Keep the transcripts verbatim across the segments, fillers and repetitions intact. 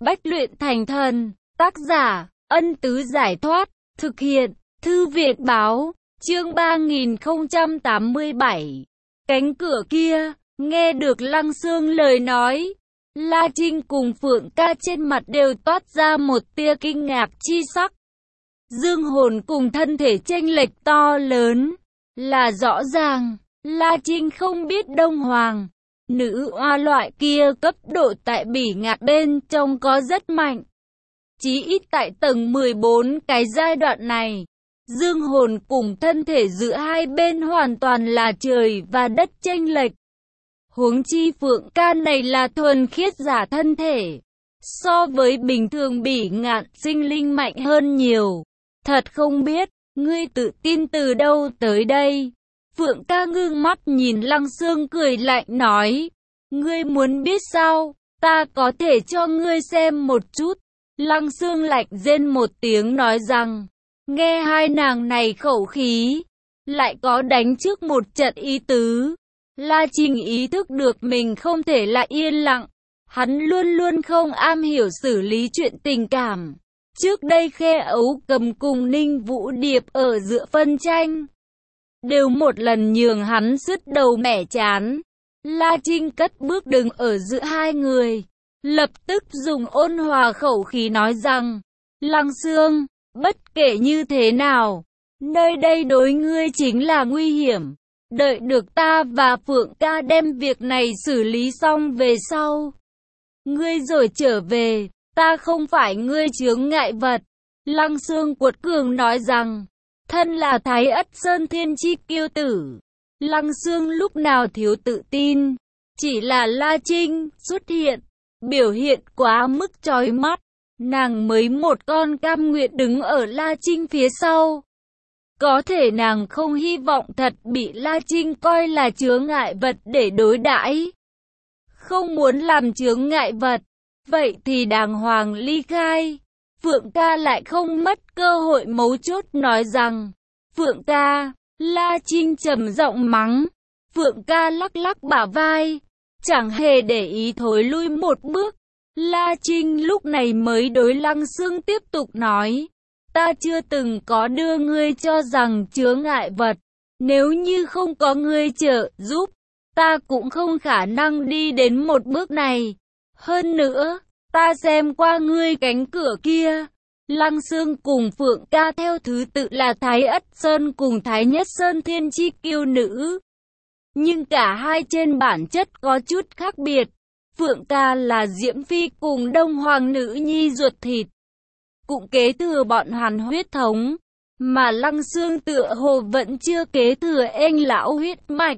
Bách luyện thành thần. Tác giả, Ân Tứ Giải Thoát. Thực hiện, Thư Việt Báo. Chương ba nghìn không trăm tám mươi bảy. Cánh cửa kia, nghe được Lăng Xương lời nói. La Trinh cùng Phượng Ca trên mặt đều toát ra một tia kinh ngạc chi sắc. Dương hồn cùng thân thể chênh lệch to lớn, là rõ ràng. La Trinh không biết Đông Hoàng, nữ oa loại kia cấp độ tại bỉ ngạn bên trong có rất mạnh. Chí ít tại tầng mười bốn cái giai đoạn này, dương hồn cùng thân thể giữa hai bên hoàn toàn là trời và đất chênh lệch. Huống chi Phượng Ca này là thuần khiết giả thân thể, so với bình thường bỉ ngạn sinh linh mạnh hơn nhiều. Thật không biết, ngươi tự tin từ đâu tới đây? Phượng Ca ngưng mắt nhìn Lăng Xương cười lạnh nói. Ngươi muốn biết sao? Ta có thể cho ngươi xem một chút. Lăng Xương lạnh rên một tiếng nói rằng, nghe hai nàng này khẩu khí, lại có đánh trước một trận ý tứ. La Trinh ý thức được mình không thể lại yên lặng. Hắn luôn luôn không am hiểu xử lý chuyện tình cảm. Trước đây Khe Ấu Cầm cùng Ninh Vũ Điệp ở giữa phân tranh, đều một lần nhường hắn sứt đầu mẻ chán. La Trinh cất bước đứng ở giữa hai người, lập tức dùng ôn hòa khẩu khí nói rằng, Lăng Xương, bất kể như thế nào, nơi đây đối ngươi chính là nguy hiểm. Đợi được ta và Phượng Ca đem việc này xử lý xong về sau, ngươi rồi trở về, ta không phải ngươi chướng ngại vật. Lăng Xương cuột cường nói rằng, thân là Thái Ất Sơn Thiên Chi kiêu tử. Lăng Xương lúc nào thiếu tự tin, chỉ là La Trinh xuất hiện, biểu hiện quá mức chói mắt, nàng mới một con cam nguyện đứng ở La Trinh phía sau. Có thể nàng không hy vọng thật bị La Trinh coi là chướng ngại vật để đối đãi. Không muốn làm chướng ngại vật, vậy thì đàng hoàng ly khai. Phượng Ca lại không mất cơ hội mấu chốt nói rằng, Phượng Ca, La Trinh trầm giọng mắng. Phượng Ca lắc lắc bả vai, chẳng hề để ý thối lui một bước. La Trinh lúc này mới đối Lăng Xương tiếp tục nói, ta chưa từng có đưa ngươi cho rằng chướng ngại vật. Nếu như không có ngươi trợ giúp, ta cũng không khả năng đi đến một bước này. Hơn nữa, ta xem qua ngươi cánh cửa kia. Lăng Xương cùng Phượng Ca theo thứ tự là Thái Ất Sơn cùng Thái Nhất Sơn Thiên Chi kiêu nữ. Nhưng cả hai trên bản chất có chút khác biệt. Phượng Ca là Diễm Phi cùng Đông Hoàng nữ nhi ruột thịt, cũng kế thừa bọn hắn huyết thống, mà Lăng Xương tựa hồ vẫn chưa kế thừa anh lão huyết mạch.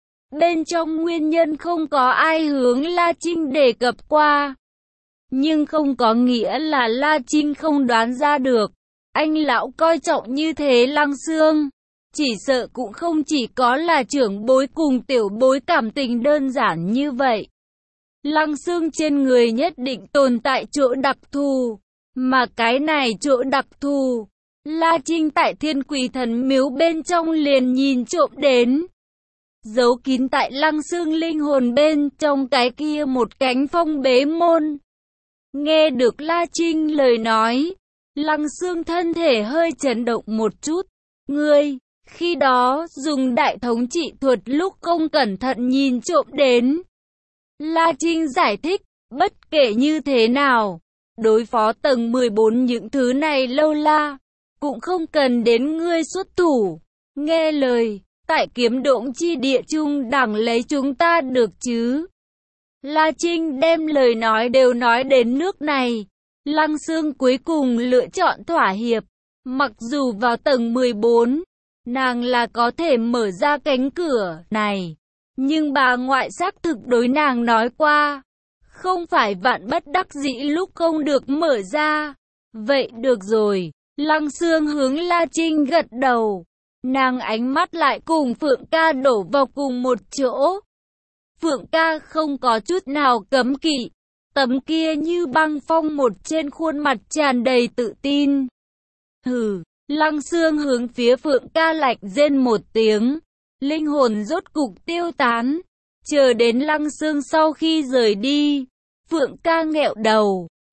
Bên trong nguyên nhân không có ai hướng La Trinh đề cập qua, nhưng không có nghĩa là La Trinh không đoán ra được. Anh lão coi trọng như thế Lăng Xương, chỉ sợ cũng không chỉ có là trưởng bối cùng tiểu bối cảm tình đơn giản như vậy. Lăng Xương trên người nhất định tồn tại chỗ đặc thù, mà cái này chỗ đặc thù, La Trinh tại Thiên Quỷ Thần Miếu bên trong liền nhìn trộm đến. Giấu kín tại Lăng Xương linh hồn bên trong cái kia một cánh phong bế môn. Nghe được La Trinh lời nói, Lăng Xương thân thể hơi chấn động một chút. Ngươi, khi đó dùng đại thống trị thuật lúc không cẩn thận nhìn trộm đến. La Trinh giải thích, bất kể như thế nào, đối phó tầng mười bốn những thứ này lâu la, cũng không cần đến ngươi xuất thủ. Nghe lời, tại Kiếm Độn chi địa chung đẳng lấy chúng ta được chứ. La Trinh đem lời nói đều nói đến nước này. Lăng Xương cuối cùng lựa chọn thỏa hiệp. Mặc dù vào tầng mười bốn, nàng là có thể mở ra cánh cửa này, nhưng bà ngoại xác thực đối nàng nói qua, không phải vạn bất đắc dĩ lúc không được mở ra. Vậy được rồi. Lăng Xương hướng La Trinh gật đầu. Nàng ánh mắt lại cùng Phượng Ca đổ vào cùng một chỗ. Phượng Ca không có chút nào cấm kỵ, tấm kia như băng phong một trên khuôn mặt tràn đầy tự tin. Hừ. Lăng Xương hướng phía Phượng Ca lạnh rên một tiếng, linh hồn rốt cục tiêu tán. Chờ đến Lăng Xương sau khi rời đi, Phượng Ca nghẹo đầu,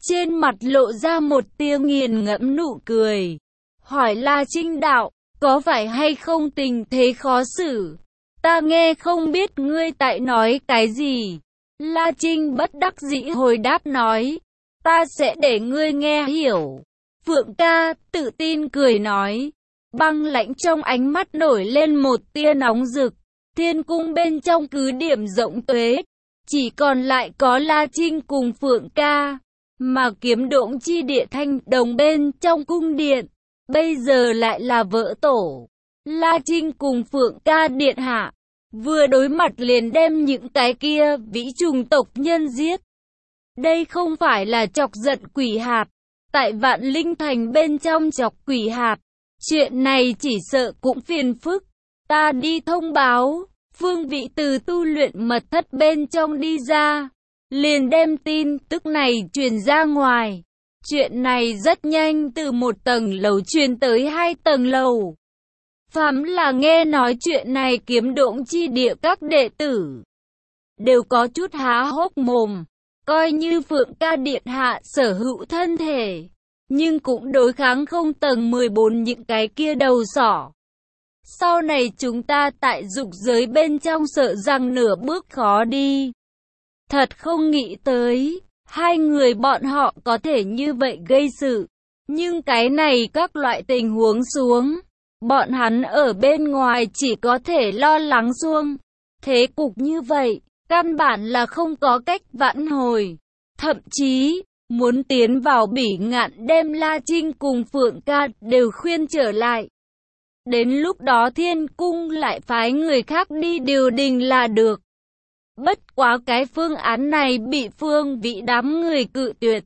trên mặt lộ ra một tia nghiền ngẫm nụ cười. Hỏi La Trinh đạo, có phải hay không tình thế khó xử? Ta nghe không biết ngươi tại nói cái gì. La Trinh bất đắc dĩ hồi đáp nói, ta sẽ để ngươi nghe hiểu. Phượng ca tự tin cười nói, băng lãnh trong ánh mắt nổi lên một tia nóng rực. Thiên cung bên trong cứ điểm rộng tuế, chỉ còn lại có La Trinh cùng Phượng ca, mà kiếm độn chi địa thanh đồng bên trong cung điện, bây giờ lại là vỡ tổ. La Trinh cùng Phượng ca điện hạ, vừa đối mặt liền đem những cái kia vĩ trùng tộc nhân giết. Đây không phải là chọc giận quỷ hạt, tại Vạn Linh Thành bên trong chọc quỷ hạt, chuyện này chỉ sợ cũng phiền phức. Ta đi thông báo, Phương Vị từ tu luyện mật thất bên trong đi ra, liền đem tin tức này truyền ra ngoài. Chuyện này rất nhanh từ một tầng lầu truyền tới hai tầng lầu. Phàm là nghe nói chuyện này kiếm độn chi địa các đệ tử đều có chút há hốc mồm, coi như Phượng ca điện hạ sở hữu thân thể, nhưng cũng đối kháng không tầng mười bốn những cái kia đầu sỏ. Sau này chúng ta tại dục giới bên trong sợ rằng nửa bước khó đi. Thật không nghĩ tới, hai người bọn họ có thể như vậy gây sự. Nhưng cái này các loại tình huống xuống, bọn hắn ở bên ngoài chỉ có thể lo lắng xuông. Thế cục như vậy, căn bản là không có cách vãn hồi. Thậm chí, muốn tiến vào Bỉ Ngạn đem La Trinh cùng Phượng ca đều khuyên trở lại. Đến lúc đó Thiên Cung lại phái người khác đi điều đình là được. Bất quá cái phương án này bị Phương Vĩ đám người cự tuyệt.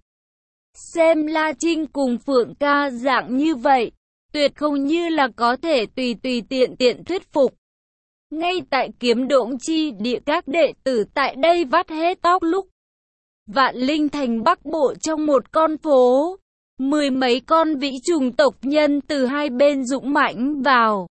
Xem La Trinh cùng Phượng ca dạng như vậy, tuyệt không như là có thể tùy tùy tiện tiện thuyết phục. Ngay tại kiếm độn chi địa các đệ tử tại đây vắt hết tóc lúc. Vạn Linh Thành Bắc Bộ trong một con phố, mười mấy con vĩ trùng tộc nhân từ hai bên dũng mãnh vào,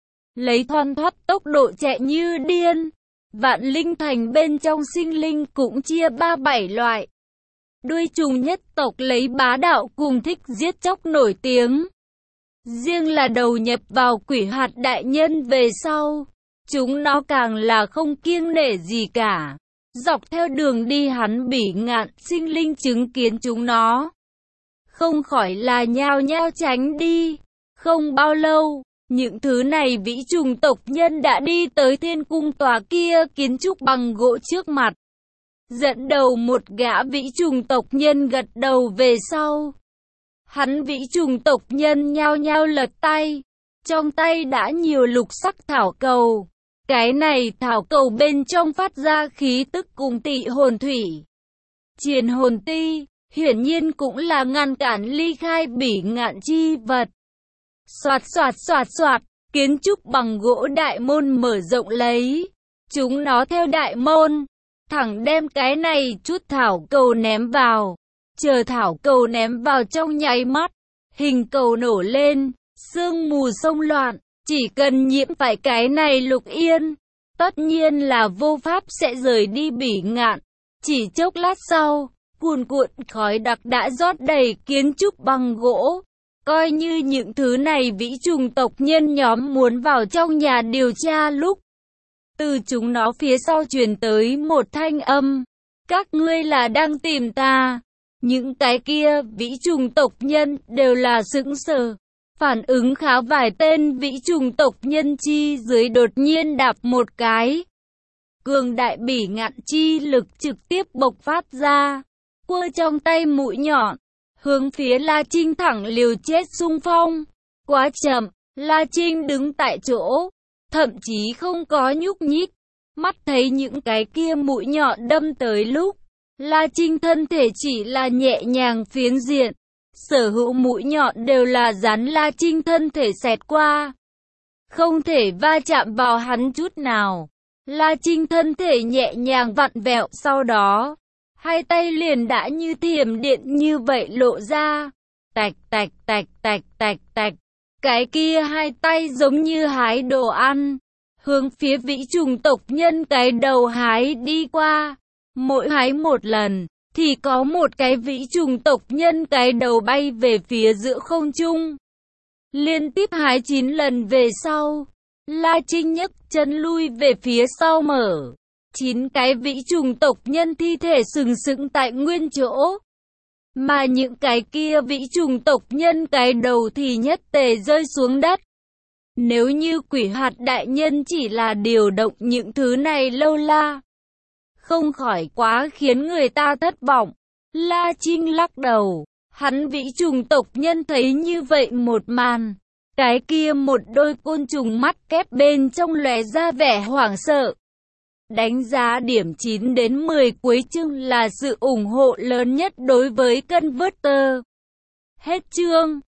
lấy thoăn thoắt tốc độ chạy như điên. Vạn Linh Thành bên trong sinh linh cũng chia ba bảy loại. Đuôi trùng nhất tộc lấy bá đạo cùng thích giết chóc nổi tiếng. Riêng là đầu nhập vào quỷ hạt đại nhân về sau, chúng nó càng là không kiêng nể gì cả. Dọc theo đường đi hắn Bỉ Ngạn sinh linh chứng kiến chúng nó, không khỏi là nhao nhao tránh đi. Không bao lâu, những thứ này vĩ trùng tộc nhân đã đi tới thiên cung tòa kia kiến trúc bằng gỗ trước mặt. Dẫn đầu một gã vĩ trùng tộc nhân gật đầu về sau. Hắn vĩ trùng tộc nhân nhao nhao lật tay, trong tay đã nhiều lục sắc thảo cầu. Cái này thảo cầu bên trong phát ra khí tức cùng tị hồn thủy. Triền hồn ti, hiển nhiên cũng là ngăn cản ly khai Bỉ Ngạn chi vật. Soạt soạt soạt soạt, kiến trúc bằng gỗ đại môn mở rộng lấy. Chúng nó theo đại môn, thẳng đem cái này chút thảo cầu ném vào. Chờ thảo cầu ném vào trong nháy mắt, hình cầu nổ lên, sương mù xông loạn. Chỉ cần nhiễm phải cái này Lục Yên, tất nhiên là vô pháp sẽ rời đi Bỉ Ngạn. Chỉ chốc lát sau, cuồn cuộn khói đặc đã rót đầy kiến trúc bằng gỗ. Coi như những thứ này vĩ trùng tộc nhân nhóm muốn vào trong nhà điều tra lúc, từ chúng nó phía sau truyền tới một thanh âm. Các ngươi là đang tìm ta. Những cái kia vĩ trùng tộc nhân đều là sững sờ. Phản ứng khá vài tên vĩ trùng tộc nhân chi dưới đột nhiên đạp một cái. Cường đại Bỉ Ngạn chi lực trực tiếp bộc phát ra. Quơ trong tay mũi nhọn, hướng phía La Trinh thẳng liều chết xung phong. Quá chậm, La Trinh đứng tại chỗ, thậm chí không có nhúc nhích. Mắt thấy những cái kia mũi nhọn đâm tới lúc, La Trinh thân thể chỉ là nhẹ nhàng phiến diện. Sở hữu mũi nhọn đều là dán La Trinh thân thể xẹt qua, không thể va chạm vào hắn chút nào. La Trinh thân thể nhẹ nhàng vặn vẹo, sau đó hai tay liền đã như thiểm điện như vậy lộ ra. Tạch tạch tạch tạch tạch tạch. Cái kia hai tay giống như hái đồ ăn, hướng phía vĩ trùng tộc nhân cái đầu hái đi qua. Mỗi hái một lần, thì có một cái vĩ trùng tộc nhân cái đầu bay về phía giữa không trung. Liên tiếp hai chín lần về sau, La Trinh nhấc chân lui về phía sau mở. Chín cái vĩ trùng tộc nhân thi thể sừng sững tại nguyên chỗ. Mà những cái kia vĩ trùng tộc nhân cái đầu thì nhất tề rơi xuống đất. Nếu như quỷ hạt đại nhân chỉ là điều động những thứ này lâu la, không khỏi quá khiến người ta thất vọng. La Trinh lắc đầu, hắn vĩ trùng tộc nhân thấy như vậy một màn. Cái kia một đôi côn trùng mắt kép bên trong lóe ra vẻ hoảng sợ. Đánh giá điểm chín đến mười cuối chương là sự ủng hộ lớn nhất đối với Converter. Hết chương.